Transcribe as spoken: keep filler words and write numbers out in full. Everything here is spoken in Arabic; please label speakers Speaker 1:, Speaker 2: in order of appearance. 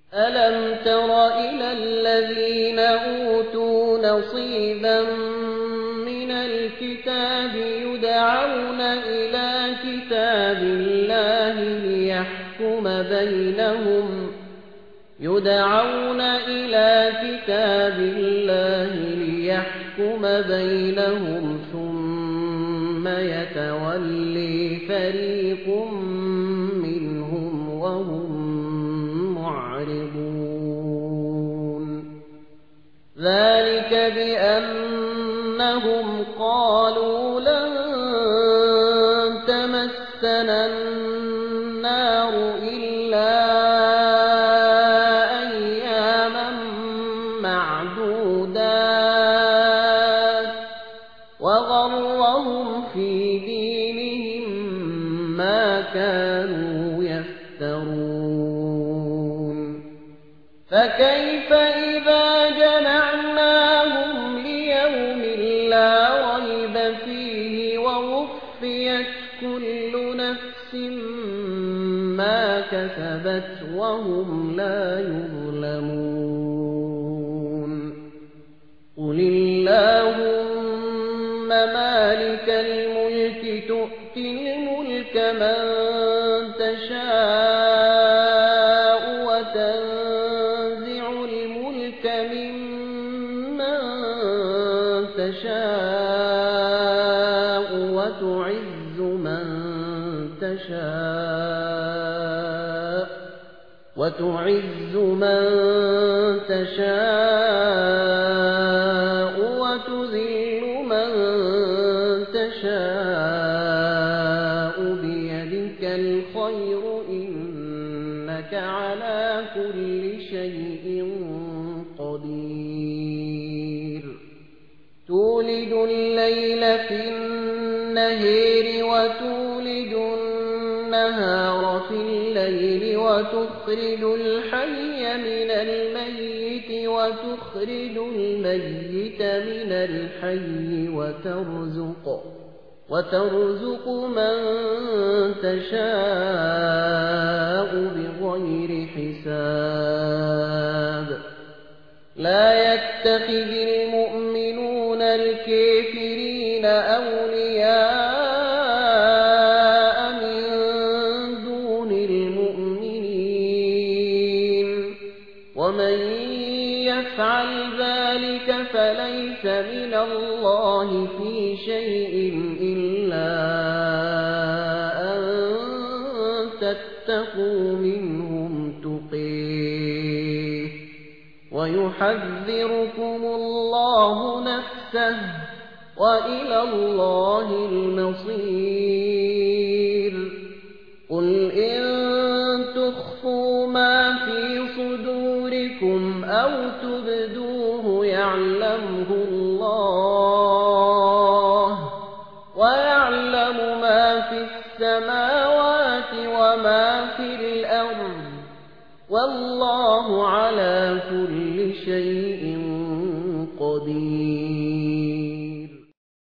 Speaker 1: ألم تر إلى الذين أوتوا نصيبا من الكتاب يدعون إلى كتاب الله ليحكم بينهم يدعون إلى كتاب الله ليحكم بينهم ثم يتولي فريق منهم وهم معرضون ذلك بأنهم قالوا لن تمسنا النار إلا أياما معدودات وغرهم في دينهم ما كانوا يفترون فكيف إذا جمعناهم ليوم لا ريب فيه ووفيت كل نفس ما كسبت وهم لا يظلمون قل اللهم مالك الملك تؤتي الملك من تشاء وتنزع الملك ممن تشاء وتعز من تشاء وتعز من تشاء وتذل من تشاء بيدك الخير إنك على كل شيء قدير تولج الليل في النهار وتولج النهار في الليل وتخرج الحي من الميت وتخرج الميت من الحي وترزق وترزق من تشاء بغير حساب لا يتخذ المؤمنون الكافرين أولياء من دون المؤمنين ومن يفعل ذلك فليس من الله في شيء إلا أن تتقوا منهم تقيه ويحذركم الله نفسه وإلى الله المصير قل إن تخفوا ما في صدوركم أو تبدوه يعلمه الله ويعلم ما في السماوات وما في الأرض والله على كل شيء قدير